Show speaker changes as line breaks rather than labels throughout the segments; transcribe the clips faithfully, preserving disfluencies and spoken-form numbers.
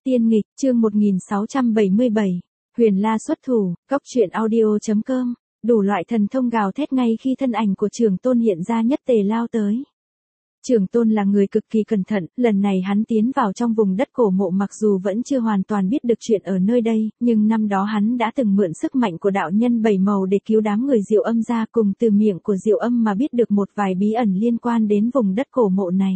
Tiên nghịch, chương một nghìn sáu trăm bảy mươi bảy. Huyền La xuất thủ, cốc truyện audio.com. Đủ loại thần thông gào thét ngay khi thân ảnh của Trường Tôn hiện ra nhất tề lao tới. Trường Tôn là người cực kỳ cẩn thận, lần này hắn tiến vào trong vùng đất cổ mộ mặc dù vẫn chưa hoàn toàn biết được chuyện ở nơi đây, nhưng năm đó hắn đã từng mượn sức mạnh của đạo nhân bảy màu để cứu đám người Diệu Âm ra, cùng từ miệng của Diệu Âm mà biết được một vài bí ẩn liên quan đến vùng đất cổ mộ này.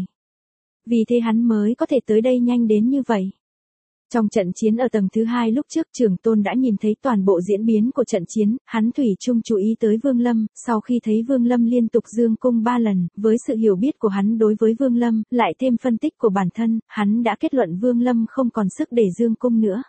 Vì thế hắn mới có thể tới đây nhanh đến như vậy. Trong trận chiến ở tầng thứ hai lúc trước, Trường Tôn đã nhìn thấy toàn bộ diễn biến của trận chiến, hắn thủy chung chú ý tới Vương Lâm, sau khi thấy Vương Lâm liên tục dương cung ba lần, với sự hiểu biết của hắn đối với Vương Lâm, lại thêm phân tích của bản thân, hắn đã kết luận Vương Lâm không còn sức để dương cung nữa.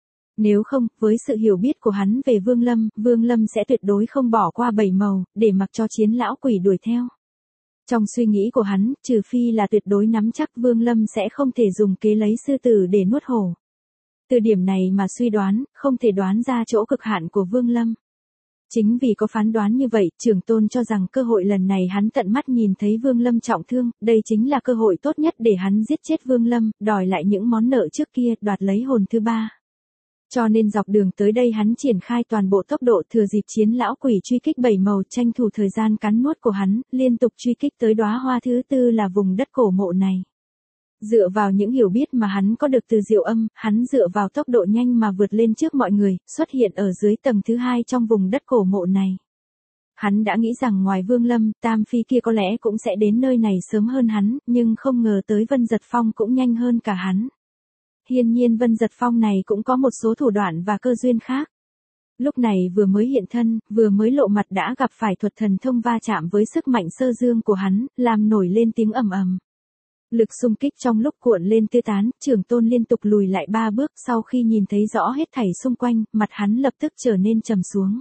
Nếu không, với sự hiểu biết của hắn về Vương Lâm, Vương Lâm sẽ tuyệt đối không bỏ qua bảy màu, để mặc cho chiến lão quỷ đuổi theo. Trong suy nghĩ của hắn, trừ phi là tuyệt đối nắm chắc Vương Lâm sẽ không thể dùng kế lấy sư tử để nuốt hổ. Từ điểm này mà suy đoán, không thể đoán ra chỗ cực hạn của Vương Lâm. Chính vì có phán đoán như vậy, Trường Tôn cho rằng cơ hội lần này hắn tận mắt nhìn thấy Vương Lâm trọng thương, đây chính là cơ hội tốt nhất để hắn giết chết Vương Lâm, đòi lại những món nợ trước kia, đoạt lấy hồn thứ ba. Cho nên dọc đường tới đây hắn triển khai toàn bộ tốc độ, thừa dịp chiến lão quỷ truy kích bảy màu, tranh thủ thời gian cắn nuốt của hắn, liên tục truy kích tới đóa hoa thứ tư là vùng đất cổ mộ này. Dựa vào những hiểu biết mà hắn có được từ Diệu Âm, hắn dựa vào tốc độ nhanh mà vượt lên trước mọi người, xuất hiện ở dưới tầng thứ hai trong vùng đất cổ mộ này. Hắn đã nghĩ rằng ngoài Vương Lâm, Tam Phi kia có lẽ cũng sẽ đến nơi này sớm hơn hắn, nhưng không ngờ tới Vân Giật Phong cũng nhanh hơn cả hắn. Hiển nhiên Vân Giật Phong này cũng có một số thủ đoạn và cơ duyên khác. Lúc này vừa mới hiện thân, vừa mới lộ mặt đã gặp phải thuật thần thông va chạm với sức mạnh sơ dương của hắn, làm nổi lên tiếng ầm ầm. Lực xung kích trong lúc cuộn lên tứ tán, Trường Tôn liên tục lùi lại ba bước, sau khi nhìn thấy rõ hết thảy xung quanh, mặt hắn lập tức trở nên trầm xuống.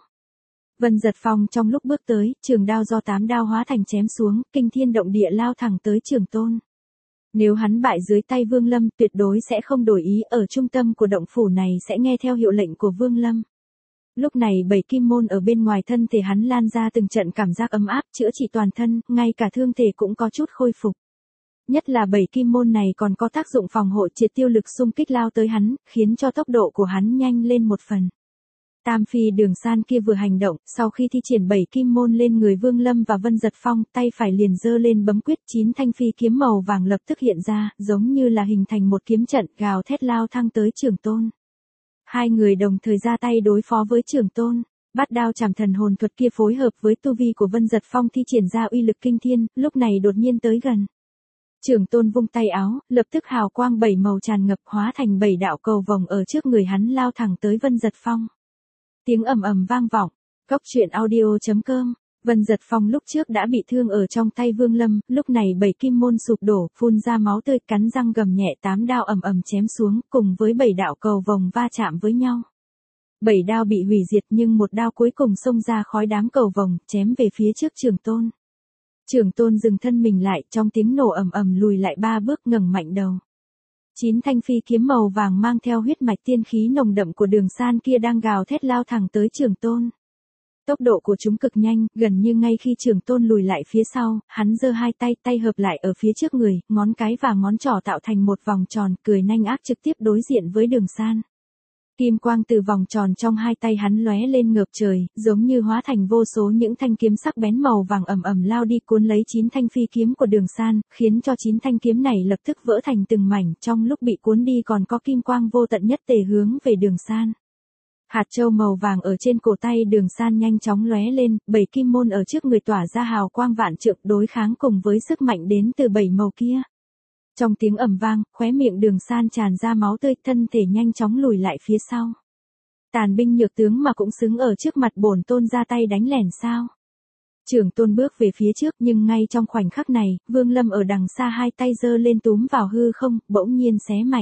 Vân Giật Phong trong lúc bước tới, trường đao do tám đao hóa thành chém xuống, kinh thiên động địa lao thẳng tới Trường Tôn. Nếu hắn bại dưới tay Vương Lâm, tuyệt đối sẽ không đổi ý, ở trung tâm của động phủ này sẽ nghe theo hiệu lệnh của Vương Lâm. Lúc này bảy kim môn ở bên ngoài thân thể hắn lan ra từng trận cảm giác ấm áp, chữa trị toàn thân, ngay cả thương thể cũng có chút khôi phục. Nhất là bảy kim môn này còn có tác dụng phòng hộ, triệt tiêu lực xung kích lao tới hắn, khiến cho tốc độ của hắn nhanh lên một phần. Tam Phi Đường San kia vừa hành động, sau khi thi triển bảy kim môn lên người Vương Lâm và Vân Giật Phong, tay phải liền giơ lên bấm quyết, chín thanh phi kiếm màu vàng lập tức hiện ra, giống như là hình thành một kiếm trận, gào thét lao thăng tới Trường Tôn. Hai người đồng thời ra tay đối phó với Trường Tôn. Bát đao chảm thần hồn thuật kia phối hợp với tu vi của Vân Giật Phong thi triển ra uy lực kinh thiên, lúc này đột nhiên tới gần. Trường Tôn vung tay áo, lập tức hào quang bảy màu tràn ngập, hóa thành bảy đạo cầu vồng ở trước người hắn lao thẳng tới Vân Giật Phong. Tiếng ầm ầm vang vọng. Cốc truyện audio.com. Vân Giật Phong lúc trước đã bị thương ở trong tay Vương Lâm, lúc này bảy kim môn sụp đổ, phun ra máu tươi, cắn răng gầm nhẹ, tám đao ầm ầm chém xuống, cùng với bảy đạo cầu vồng va chạm với nhau. Bảy đao bị hủy diệt, nhưng một đao cuối cùng xông ra khói đám cầu vồng, chém về phía trước Trường Tôn. Trường Tôn dừng thân mình lại, trong tiếng nổ ầm ầm lùi lại ba bước, ngẩng mạnh đầu. Chín thanh phi kiếm màu vàng mang theo huyết mạch tiên khí nồng đậm của Đường San kia đang gào thét lao thẳng tới Trường Tôn. Tốc độ của chúng cực nhanh, gần như ngay khi Trường Tôn lùi lại phía sau, hắn giơ hai tay, tay hợp lại ở phía trước người, ngón cái và ngón trỏ tạo thành một vòng tròn, cười nhanh ác trực tiếp đối diện với Đường San. Kim quang từ vòng tròn trong hai tay hắn lóe lên ngập trời, giống như hóa thành vô số những thanh kiếm sắc bén màu vàng ầm ầm lao đi, cuốn lấy chín thanh phi kiếm của Đường San, khiến cho chín thanh kiếm này lập tức vỡ thành từng mảnh, trong lúc bị cuốn đi còn có kim quang vô tận nhất tề hướng về Đường San. Hạt châu màu vàng ở trên cổ tay Đường San nhanh chóng lóe lên, bảy kim môn ở trước người tỏa ra hào quang vạn trượng, đối kháng cùng với sức mạnh đến từ bảy màu kia. Trong tiếng ầm vang, khóe miệng Đường San tràn ra máu tươi, thân thể nhanh chóng lùi lại phía sau. Tàn binh nhược tướng mà cũng xứng ở trước mặt bổn tôn ra tay đánh lẻn sao? Trường Tôn bước về phía trước, nhưng ngay trong khoảnh khắc này, Vương Lâm ở đằng xa hai tay giơ lên túm vào hư không, bỗng nhiên xé mạnh.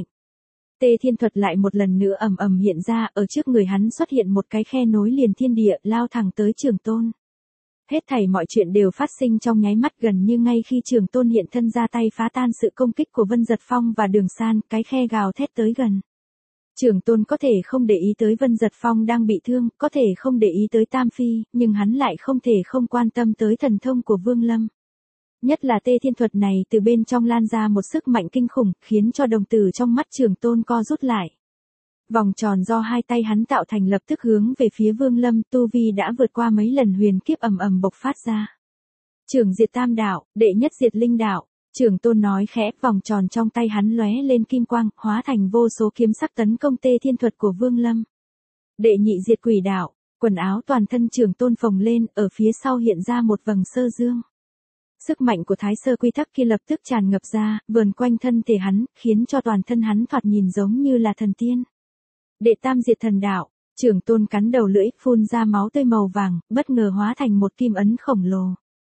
Tê Thiên Thuật lại một lần nữa ầm ầm hiện ra, ở trước người hắn xuất hiện một cái khe nối liền thiên địa, lao thẳng tới Trường Tôn. Hết thảy mọi chuyện đều phát sinh trong nháy mắt, gần như ngay khi Trường Tôn hiện thân ra tay phá tan sự công kích của Vân Giật Phong và Đường San, cái khe gào thét tới gần. Trường Tôn có thể không để ý tới Vân Giật Phong đang bị thương, có thể không để ý tới Tam Phi, nhưng hắn lại không thể không quan tâm tới thần thông của Vương Lâm. Nhất là tê thiên thuật này từ bên trong lan ra một sức mạnh kinh khủng, khiến cho đồng tử trong mắt Trường Tôn co rút lại. Vòng tròn do hai tay hắn tạo thành lập tức hướng về phía Vương Lâm, tu vi đã vượt qua mấy lần huyền kiếp ầm ầm bộc phát ra. Trường diệt tam đạo, đệ nhất diệt linh đạo, Trường Tôn nói khẽ, vòng tròn trong tay hắn lóe lên kim quang, hóa thành vô số kiếm sắc tấn công tê thiên thuật của Vương Lâm. Đệ nhị diệt quỷ đạo, quần áo toàn thân Trường Tôn phồng lên, ở phía sau hiện ra một vầng sơ dương. Sức mạnh của thái sơ quy tắc kia lập tức tràn ngập ra, vờn quanh thân thể hắn, khiến cho toàn thân hắn thoạt nhìn giống như là thần tiên. Đệ tam diệt thần đạo, Trường Tôn cắn đầu lưỡi, phun ra máu tươi màu vàng, bất ngờ hóa thành một kim ấn khổng lồ.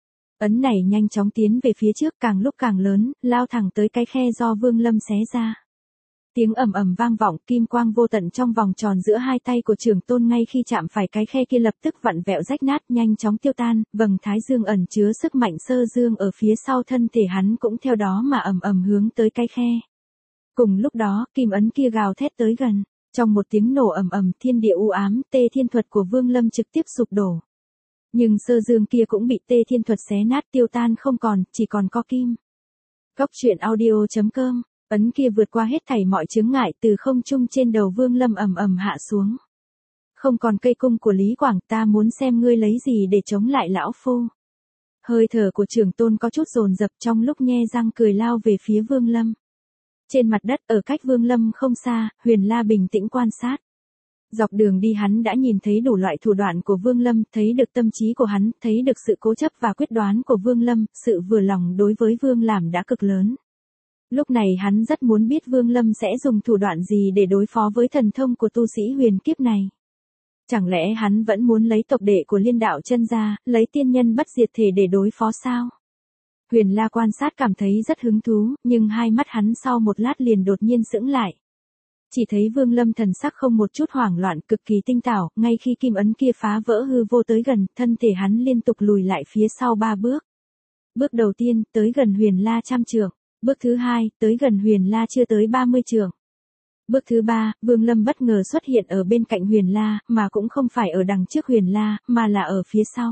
Ấn này nhanh chóng tiến về phía trước, càng lúc càng lớn, lao thẳng tới cái khe do Vương Lâm xé ra. Tiếng ầm ầm vang vọng, kim quang vô tận trong vòng tròn giữa hai tay của Trường Tôn ngay khi chạm phải cái khe kia lập tức vặn vẹo rách nát, nhanh chóng tiêu tan, vầng thái dương ẩn chứa sức mạnh sơ dương ở phía sau thân thể hắn cũng theo đó mà ầm ầm hướng tới cái khe. Cùng lúc đó, kim ấn kia gào thét tới gần, trong một tiếng nổ ầm ầm, thiên địa u ám, tê thiên thuật của Vương Lâm trực tiếp sụp đổ. Nhưng sơ dương kia cũng bị tê thiên thuật xé nát tiêu tan không còn, chỉ còn có kim. Cốc truyện audio chấm com. Ấn kia vượt qua hết thảy mọi chướng ngại, từ không trung trên đầu Vương Lâm ầm ầm hạ xuống. Không còn cây cung của Lý Quảng, ta muốn xem ngươi lấy gì để chống lại lão phu. Hơi thở của Trường Tôn có chút dồn dập, trong lúc nhe răng cười lao về phía Vương Lâm. Trên mặt đất ở cách Vương Lâm không xa, Huyền La bình tĩnh quan sát. Dọc đường đi hắn đã nhìn thấy đủ loại thủ đoạn của Vương Lâm, thấy được tâm trí của hắn, thấy được sự cố chấp và quyết đoán của Vương Lâm, sự vừa lòng đối với Vương Làm đã cực lớn. Lúc này hắn rất muốn biết Vương Lâm sẽ dùng thủ đoạn gì để đối phó với thần thông của tu sĩ huyền kiếp này. Chẳng lẽ hắn vẫn muốn lấy tộc đệ của Liên Đạo Chân ra, lấy tiên nhân bất diệt thể để đối phó sao? Huyền La quan sát cảm thấy rất hứng thú, nhưng hai mắt hắn sau một lát liền đột nhiên sững lại. Chỉ thấy Vương Lâm thần sắc không một chút hoảng loạn, cực kỳ tinh tảo, ngay khi kim ấn kia phá vỡ hư vô tới gần, thân thể hắn liên tục lùi lại phía sau ba bước. Bước đầu tiên, tới gần Huyền La trăm trượng. Bước thứ hai, tới gần Huyền La chưa tới ba mươi trượng. Bước thứ ba, Vương Lâm bất ngờ xuất hiện ở bên cạnh Huyền La, mà cũng không phải ở đằng trước Huyền La, mà là ở phía sau.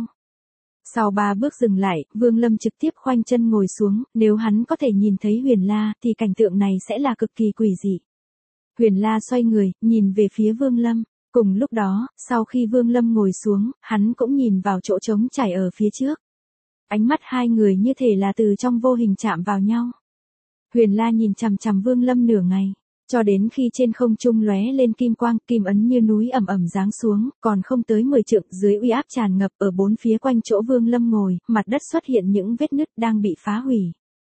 Sau ba bước dừng lại, Vương Lâm trực tiếp khoanh chân ngồi xuống, nếu hắn có thể nhìn thấy Huyền La, thì cảnh tượng này sẽ là cực kỳ quỷ dị. Huyền La xoay người, nhìn về phía Vương Lâm. Cùng lúc đó, sau khi Vương Lâm ngồi xuống, hắn cũng nhìn vào chỗ trống trải ở phía trước. Ánh mắt hai người như thể là từ trong vô hình chạm vào nhau. Huyền La nhìn chằm chằm Vương Lâm nửa ngày, cho đến khi trên không trung lóe lên kim quang, kim ấn như núi ầm ầm giáng xuống, còn không tới mười trượng, dưới uy áp tràn ngập ở bốn phía quanh chỗ Vương Lâm ngồi, mặt đất xuất hiện những vết nứt đang bị phá hủy.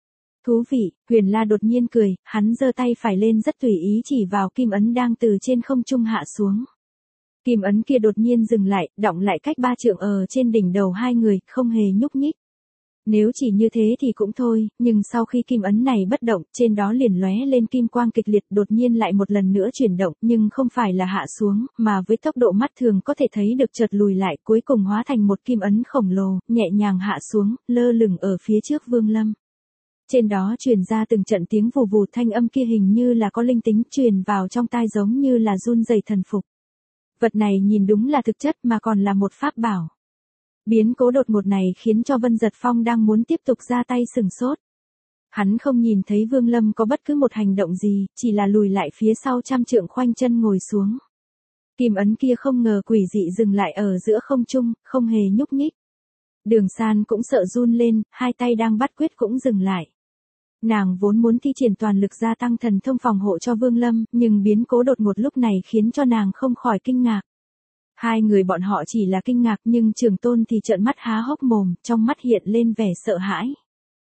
Thú vị, Huyền La đột nhiên cười, hắn giơ tay phải lên rất tùy ý chỉ vào kim ấn đang từ trên không trung hạ xuống. Kim ấn kia đột nhiên dừng lại, đọng lại cách ba trượng ở trên đỉnh đầu hai người, không hề nhúc nhích. Nếu chỉ như thế thì cũng thôi, nhưng sau khi kim ấn này bất động, trên đó liền lóe lên kim quang kịch liệt, đột nhiên lại một lần nữa chuyển động, nhưng không phải là hạ xuống, mà với tốc độ mắt thường có thể thấy được chợt lùi lại, cuối cùng hóa thành một kim ấn khổng lồ, nhẹ nhàng hạ xuống, lơ lửng ở phía trước Vương Lâm. Trên đó truyền ra từng trận tiếng vù vù, thanh âm kia hình như là có linh tính, truyền vào trong tai giống như là run rẩy thần phục. Vật này nhìn đúng là thực chất mà còn là một pháp bảo. Biến cố đột ngột này khiến cho Vân Giật Phong đang muốn tiếp tục ra tay sửng sốt. Hắn không nhìn thấy Vương Lâm có bất cứ một hành động gì, chỉ là lùi lại phía sau trăm trượng khoanh chân ngồi xuống. Kim ấn kia không ngờ quỷ dị dừng lại ở giữa không trung, không hề nhúc nhích. Đường San cũng sợ run lên, hai tay đang bắt quyết cũng dừng lại. Nàng vốn muốn thi triển toàn lực gia tăng thần thông phòng hộ cho Vương Lâm, nhưng biến cố đột ngột lúc này khiến cho nàng không khỏi kinh ngạc. Hai người bọn họ chỉ là kinh ngạc nhưng Trường Tôn thì trợn mắt há hốc mồm, trong mắt hiện lên vẻ sợ hãi.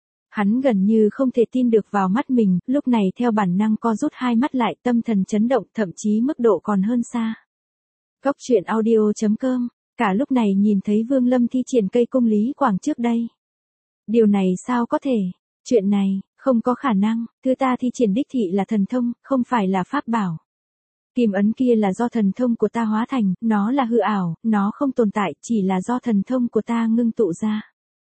Hắn gần như không thể tin được vào mắt mình, lúc này theo bản năng co rút hai mắt lại, tâm thần chấn động, thậm chí mức độ còn hơn xa. Cốc truyện audio chấm com, cả lúc này nhìn thấy Vương Lâm thi triển cây cung Lý Quảng trước đây. Điều này sao có thể? Chuyện này, không có khả năng, thứ ta thi triển đích thị là thần thông, không phải là pháp bảo. Kim ấn kia là do thần thông của ta hóa thành, nó là hư ảo, nó không tồn tại, chỉ là do thần thông của ta ngưng tụ ra.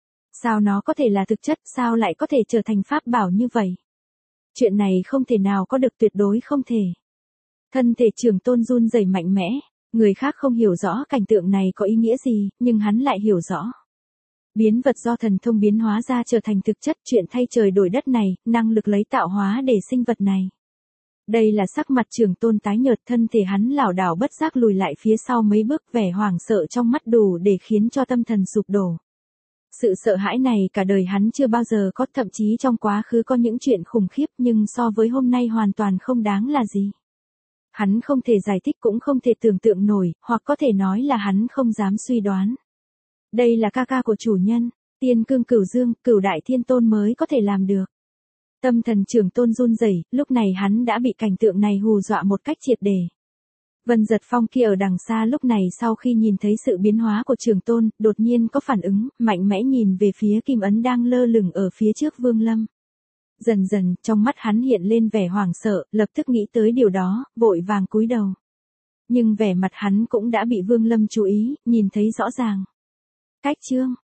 Sao nó có thể là thực chất, sao lại có thể trở thành pháp bảo như vậy? Chuyện này không thể nào có được, tuyệt đối không thể. Thân thể Trường Tôn run rẩy mạnh mẽ, người khác không hiểu rõ cảnh tượng này có ý nghĩa gì, nhưng hắn lại hiểu rõ. Biến vật do thần thông biến hóa ra trở thành thực chất, chuyện thay trời đổi đất này, năng lực lấy tạo hóa để sinh vật này. Đây là sắc mặt Trường Tôn tái nhợt, thân thể hắn lảo đảo bất giác lùi lại phía sau mấy bước, vẻ hoảng sợ trong mắt đủ để khiến cho tâm thần sụp đổ. Sự sợ hãi này cả đời hắn chưa bao giờ có, thậm chí trong quá khứ có những chuyện khủng khiếp nhưng so với hôm nay hoàn toàn không đáng là gì. Hắn không thể giải thích cũng không thể tưởng tượng nổi, hoặc có thể nói là hắn không dám suy đoán. Đây là ca ca của chủ nhân, Tiên Cương Cửu Dương, Cửu Đại Thiên Tôn mới có thể làm được. Tâm thần Trường Tôn run rẩy, lúc này hắn đã bị cảnh tượng này hù dọa một cách triệt để. Vân Giật Phong kia ở đằng xa lúc này sau khi nhìn thấy sự biến hóa của Trường Tôn, đột nhiên có phản ứng, mạnh mẽ nhìn về phía kim ấn đang lơ lửng ở phía trước Vương Lâm. Dần dần, trong mắt hắn hiện lên vẻ hoảng sợ, lập tức nghĩ tới điều đó, vội vàng cúi đầu. Nhưng vẻ mặt hắn cũng đã bị Vương Lâm chú ý, nhìn thấy rõ ràng. Cách chương